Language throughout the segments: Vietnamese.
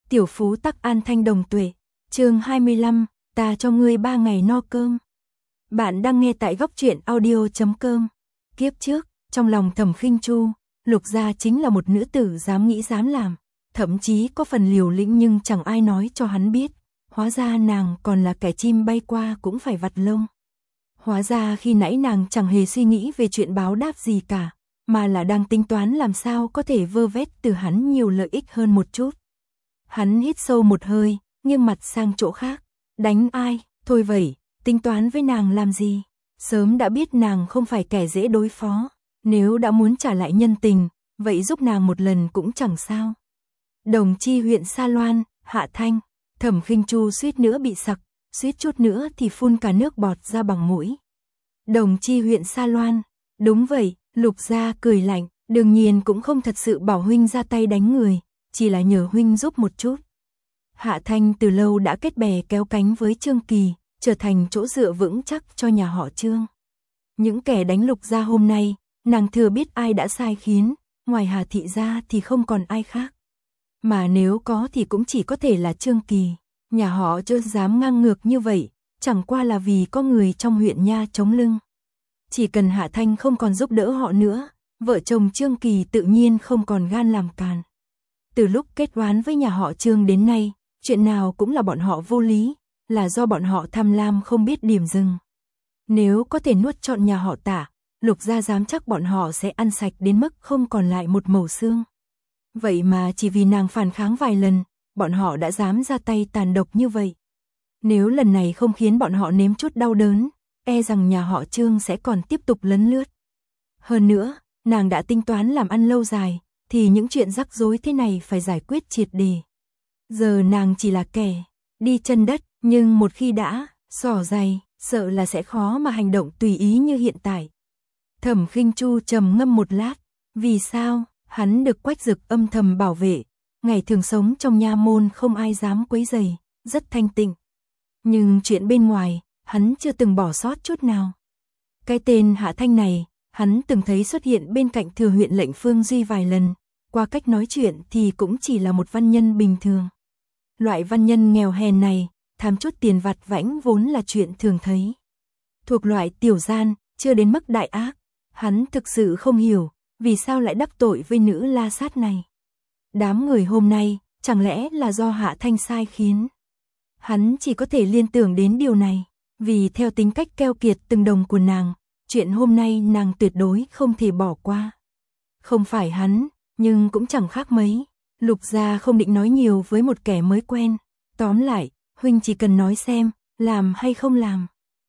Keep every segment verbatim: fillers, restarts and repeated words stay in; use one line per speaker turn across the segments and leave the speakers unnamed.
Tiểu phú tắc an thanh đồng tuệ. Chương hai mươi lăm, ta cho ngươi ba ngày no cơm. Bạn đang nghe tại góc truyện audio chấm com. Kiếp trước, trong lòng Thẩm Khinh Chu, Lục Gia chính là một nữ tử dám nghĩ dám làm, thậm chí có phần liều lĩnh nhưng chẳng ai nói cho hắn biết, hóa ra nàng còn là kẻ chim bay qua cũng phải vặt lông. Hóa ra khi nãy nàng chẳng hề suy nghĩ về chuyện báo đáp gì cả, mà là đang tính toán làm sao có thể vơ vét từ hắn nhiều lợi ích hơn một chút. Hắn hít sâu một hơi, nghiêng mặt sang chỗ khác. Đánh ai, thôi vậy, tính toán với nàng làm gì? Sớm đã biết nàng không phải kẻ dễ đối phó. Nếu đã muốn trả lại nhân tình, vậy giúp nàng một lần cũng chẳng sao. Đồng Chi huyện Sa Loan, Hạ Thanh. Thẩm Khinh Chu suýt nữa bị sặc, suýt chút nữa thì phun cả nước bọt ra bằng mũi. Đồng Chi huyện Sa Loan. Đúng vậy, Lục Gia cười lạnh, đương nhiên cũng không thật sự bảo huynh ra tay đánh người, chỉ là nhờ huynh giúp một chút. Hạ Thanh từ lâu đã kết bè kéo cánh với Trương Kỳ, trở thành chỗ dựa vững chắc cho nhà họ Trương. Những kẻ đánh Lục Gia hôm nay, nàng thừa biết ai đã sai khiến, ngoài Hà thị gia thì không còn ai khác. Mà nếu có thì cũng chỉ có thể là Trương Kỳ. Nhà họ chưa dám ngang ngược như vậy, chẳng qua là vì có người trong huyện nha chống lưng. Chỉ cần Hạ Thanh không còn giúp đỡ họ nữa, vợ chồng Trương Kỳ tự nhiên không còn gan làm càn. Từ lúc kết oán với nhà họ Trương đến nay, chuyện nào cũng là bọn họ vô lý, là do bọn họ tham lam không biết điểm dừng. Nếu có thể nuốt trọn nhà họ Tả, Lục Gia dám chắc bọn họ sẽ ăn sạch đến mức không còn lại một mẩu xương. Vậy mà chỉ vì nàng phản kháng vài lần, bọn họ đã dám ra tay tàn độc như vậy. Nếu lần này không khiến bọn họ nếm chút đau đớn, e rằng nhà họ Trương sẽ còn tiếp tục lấn lướt. Hơn nữa, nàng đã tính toán làm ăn lâu dài, thì những chuyện rắc rối thế này phải giải quyết triệt để. Giờ nàng chỉ là kẻ đi chân đất, nhưng một khi đã xỏ giày, sợ là sẽ khó mà hành động tùy ý như hiện tại. Thẩm Khinh Chu trầm ngâm một lát, vì sao? Hắn được Quách Dực âm thầm bảo vệ, ngày thường sống trong nha môn không ai dám quấy rầy, rất thanh tịnh. Nhưng chuyện bên ngoài, hắn chưa từng bỏ sót chút nào. Cái tên Hạ Thanh này, hắn từng thấy xuất hiện bên cạnh thừa huyện lệnh Phương Duy vài lần, qua cách nói chuyện thì cũng chỉ là một văn nhân bình thường. Loại văn nhân nghèo hèn này, tham chút tiền vặt vãnh vốn là chuyện thường thấy. Thuộc loại tiểu gian, chưa đến mức đại ác, hắn thực sự không hiểu, vì sao lại đắc tội với nữ la sát này. Đám người hôm nay, chẳng lẽ là do Hạ Thanh sai khiến? Hắn chỉ có thể liên tưởng đến điều này, vì theo tính cách keo kiệt từng đồng của nàng, chuyện hôm nay nàng tuyệt đối không thể bỏ qua. Không phải hắn, nhưng cũng chẳng khác mấy. Lục Gia không định nói nhiều với một kẻ mới quen. Tóm lại, huynh chỉ cần nói xem, làm hay không làm.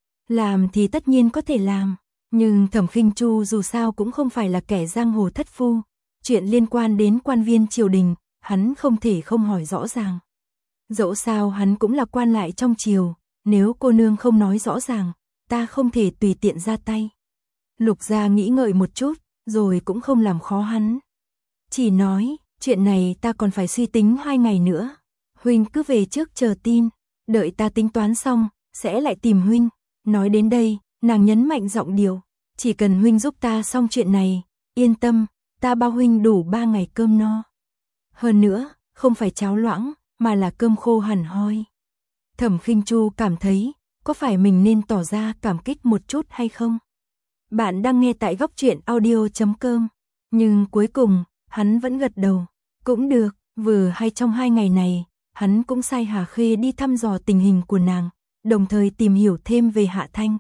Làm thì tất nhiên có thể làm, nhưng Thẩm Khinh Chu dù sao cũng không phải là kẻ giang hồ thất phu. Chuyện liên quan đến quan viên triều đình, hắn không thể không hỏi rõ ràng. Dẫu sao hắn cũng là quan lại trong triều, nếu cô nương không nói rõ ràng, ta không thể tùy tiện ra tay. Lục Gia nghĩ ngợi một chút, rồi cũng không làm khó hắn. Chỉ nói, chuyện này ta còn phải suy tính hai ngày nữa. Huynh cứ về trước chờ tin, đợi ta tính toán xong, sẽ lại tìm huynh. Nói đến đây, nàng nhấn mạnh giọng điệu, chỉ cần huynh giúp ta xong chuyện này, yên tâm, ta bao huynh đủ ba ngày cơm no. Hơn nữa, không phải cháo loãng, mà là cơm khô hẳn hoi. Thẩm Khinh Chu cảm thấy, có phải mình nên tỏ ra cảm kích một chút hay không? Bạn đang nghe tại góc truyện audio chấm com, nhưng cuối cùng, hắn vẫn gật đầu. Cũng được, vừa hay trong hai ngày này, hắn cũng sai Hà Khê đi thăm dò tình hình của nàng, đồng thời tìm hiểu thêm về Hạ Thanh.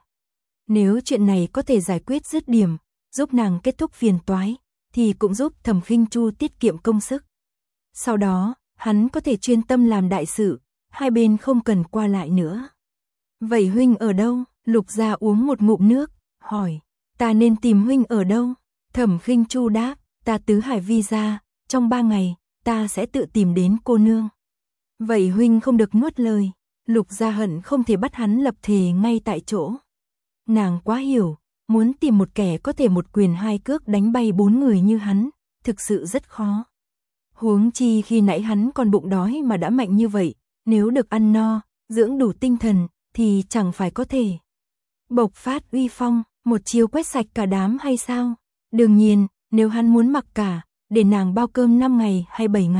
Nếu chuyện này có thể giải quyết dứt điểm, giúp nàng kết thúc phiền toái, thì cũng giúp Thẩm Khinh Chu tiết kiệm công sức. Sau đó, hắn có thể chuyên tâm làm đại sự, hai bên không cần qua lại nữa. Vậy huynh ở đâu? Lục Gia uống một ngụm nước, hỏi, ta nên tìm huynh ở đâu? Thẩm Khinh Chu đáp, ta tứ hải vi gia, trong ba ngày, ta sẽ tự tìm đến cô nương. Vậy huynh không được nuốt lời. Lục Gia hận không thể bắt hắn lập thề ngay tại chỗ. Nàng quá hiểu, muốn tìm một kẻ có thể một quyền hai cước đánh bay bốn người như hắn, thực sự rất khó. Huống chi khi nãy hắn còn bụng đói mà đã mạnh như vậy, nếu được ăn no, dưỡng đủ tinh thần, thì chẳng phải có thể bộc phát uy phong, một chiêu quét sạch cả đám hay sao? Đương nhiên, nếu hắn muốn mặc cả, để nàng bao cơm năm ngày hay bảy ngày,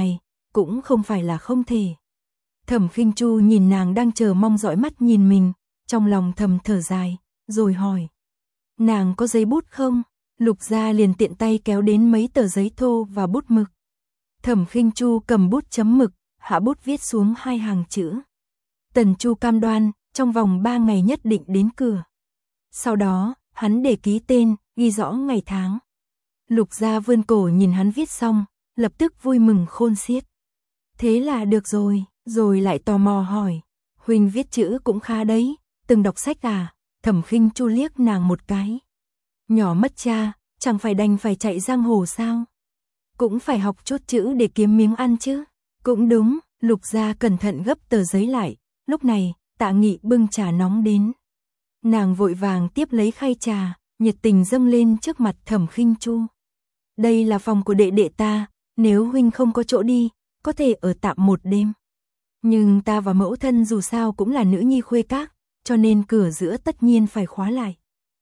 cũng không phải là không thể. Thẩm Khinh Chu nhìn nàng đang chờ mong dõi mắt nhìn mình, trong lòng thầm thở dài, rồi hỏi. Nàng có giấy bút không? Lục Gia liền tiện tay kéo đến mấy tờ giấy thô và bút mực. Thẩm Khinh Chu cầm bút chấm mực, hạ bút viết xuống hai hàng chữ. Tần Chu cam đoan, trong vòng ba ngày nhất định đến cửa. Sau đó, hắn để ký tên, ghi rõ ngày tháng. Lục Gia vươn cổ nhìn hắn viết xong, lập tức vui mừng khôn xiết. Thế là được rồi, rồi lại tò mò hỏi. Huynh viết chữ cũng khá đấy, từng đọc sách à? Thẩm Khinh Chu liếc nàng một cái. Nhỏ mất cha, chẳng phải đành phải chạy giang hồ sao? Cũng phải học chút chữ để kiếm miếng ăn chứ. Cũng đúng, Lục Gia cẩn thận gấp tờ giấy lại. Lúc này, Tạ Nghị bưng trà nóng đến. Nàng vội vàng tiếp lấy khay trà, nhiệt tình dâng lên trước mặt Thẩm Khinh Chu. Đây là phòng của đệ đệ ta, nếu huynh không có chỗ đi, có thể ở tạm một đêm. Nhưng ta và mẫu thân dù sao cũng là nữ nhi khuê các, cho nên cửa giữa tất nhiên phải khóa lại.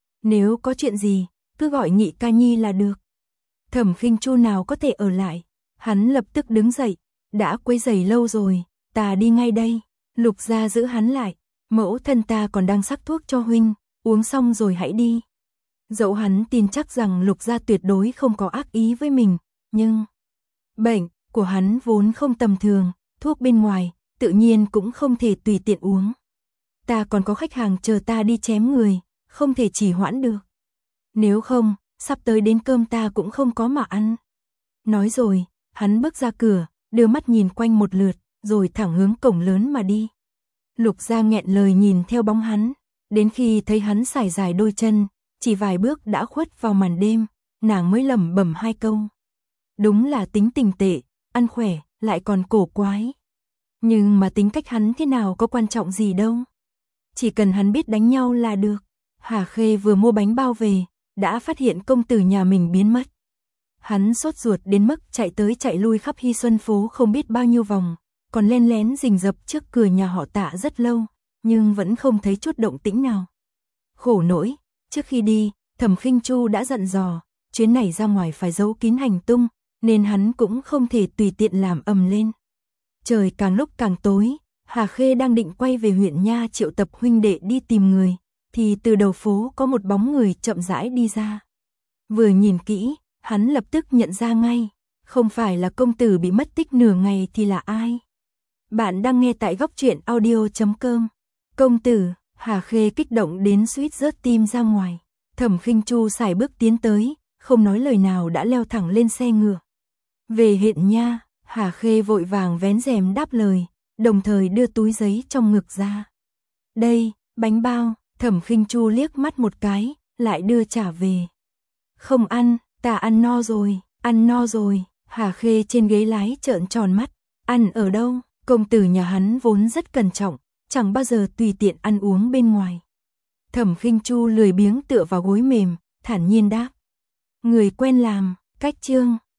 Nếu có chuyện gì, cứ gọi Nghị ca nhi là được. Thẩm Khinh Chu nào có thể ở lại, hắn lập tức đứng dậy, đã quấy rầy lâu rồi, ta đi ngay đây. Lục Gia giữ hắn lại, mẫu thân ta còn đang sắc thuốc cho huynh, uống xong rồi hãy đi. Dẫu hắn tin chắc rằng Lục Gia tuyệt đối không có ác ý với mình, nhưng bệnh của hắn vốn không tầm thường, thuốc bên ngoài tự nhiên cũng không thể tùy tiện uống. Ta còn có khách hàng chờ ta đi chém người, không thể trì hoãn được. Nếu không, sắp tới đến cơm ta cũng không có mà ăn. Nói rồi, hắn bước ra cửa, đưa mắt nhìn quanh một lượt, rồi thẳng hướng cổng lớn mà đi. Lục Gia nghẹn lời nhìn theo bóng hắn, đến khi thấy hắn sải dài đôi chân, chỉ vài bước đã khuất vào màn đêm, nàng mới lẩm bẩm hai câu. Đúng là tính tình tệ, ăn khỏe, lại còn cổ quái. Nhưng mà tính cách hắn thế nào có quan trọng gì đâu. Chỉ cần hắn biết đánh nhau là được. Hà Khê vừa mua bánh bao về, đã phát hiện công tử nhà mình biến mất. Hắn sốt ruột đến mức chạy tới chạy lui khắp Hy Xuân phố không biết bao nhiêu vòng, còn len lén rình rập trước cửa nhà họ Tạ rất lâu, nhưng vẫn không thấy chút động tĩnh nào. Khổ nỗi, trước khi đi, Thẩm Khinh Chu đã dặn dò, chuyến này ra ngoài phải giấu kín hành tung, nên hắn cũng không thể tùy tiện làm ầm lên. Trời càng lúc càng tối, Hà Khê đang định quay về huyện Nha triệu tập huynh đệ đi tìm người, thì từ đầu phố có một bóng người chậm rãi đi ra. Vừa nhìn kỹ, hắn lập tức nhận ra ngay, không phải là công tử bị mất tích nửa ngày thì là ai. Bạn đang nghe tại góc truyện audio chấm com. Công tử, Hà Khê kích động đến suýt rớt tim ra ngoài. Thẩm Khinh Chu sải bước tiến tới, không nói lời nào đã leo thẳng lên xe ngựa. Về huyện Nha, Hà Khê vội vàng vén rèm đáp lời, đồng thời đưa túi giấy trong ngực ra. Đây, bánh bao. Thẩm Khinh Chu liếc mắt một cái, lại đưa trả về. Không ăn, ta ăn no rồi, ăn no rồi. Hà Khê trên ghế lái trợn tròn mắt. Ăn ở đâu? Công tử nhà hắn vốn rất cẩn trọng, chẳng bao giờ tùy tiện ăn uống bên ngoài. Thẩm Khinh Chu lười biếng tựa vào gối mềm, thản nhiên đáp. Người quen làm, cách trương.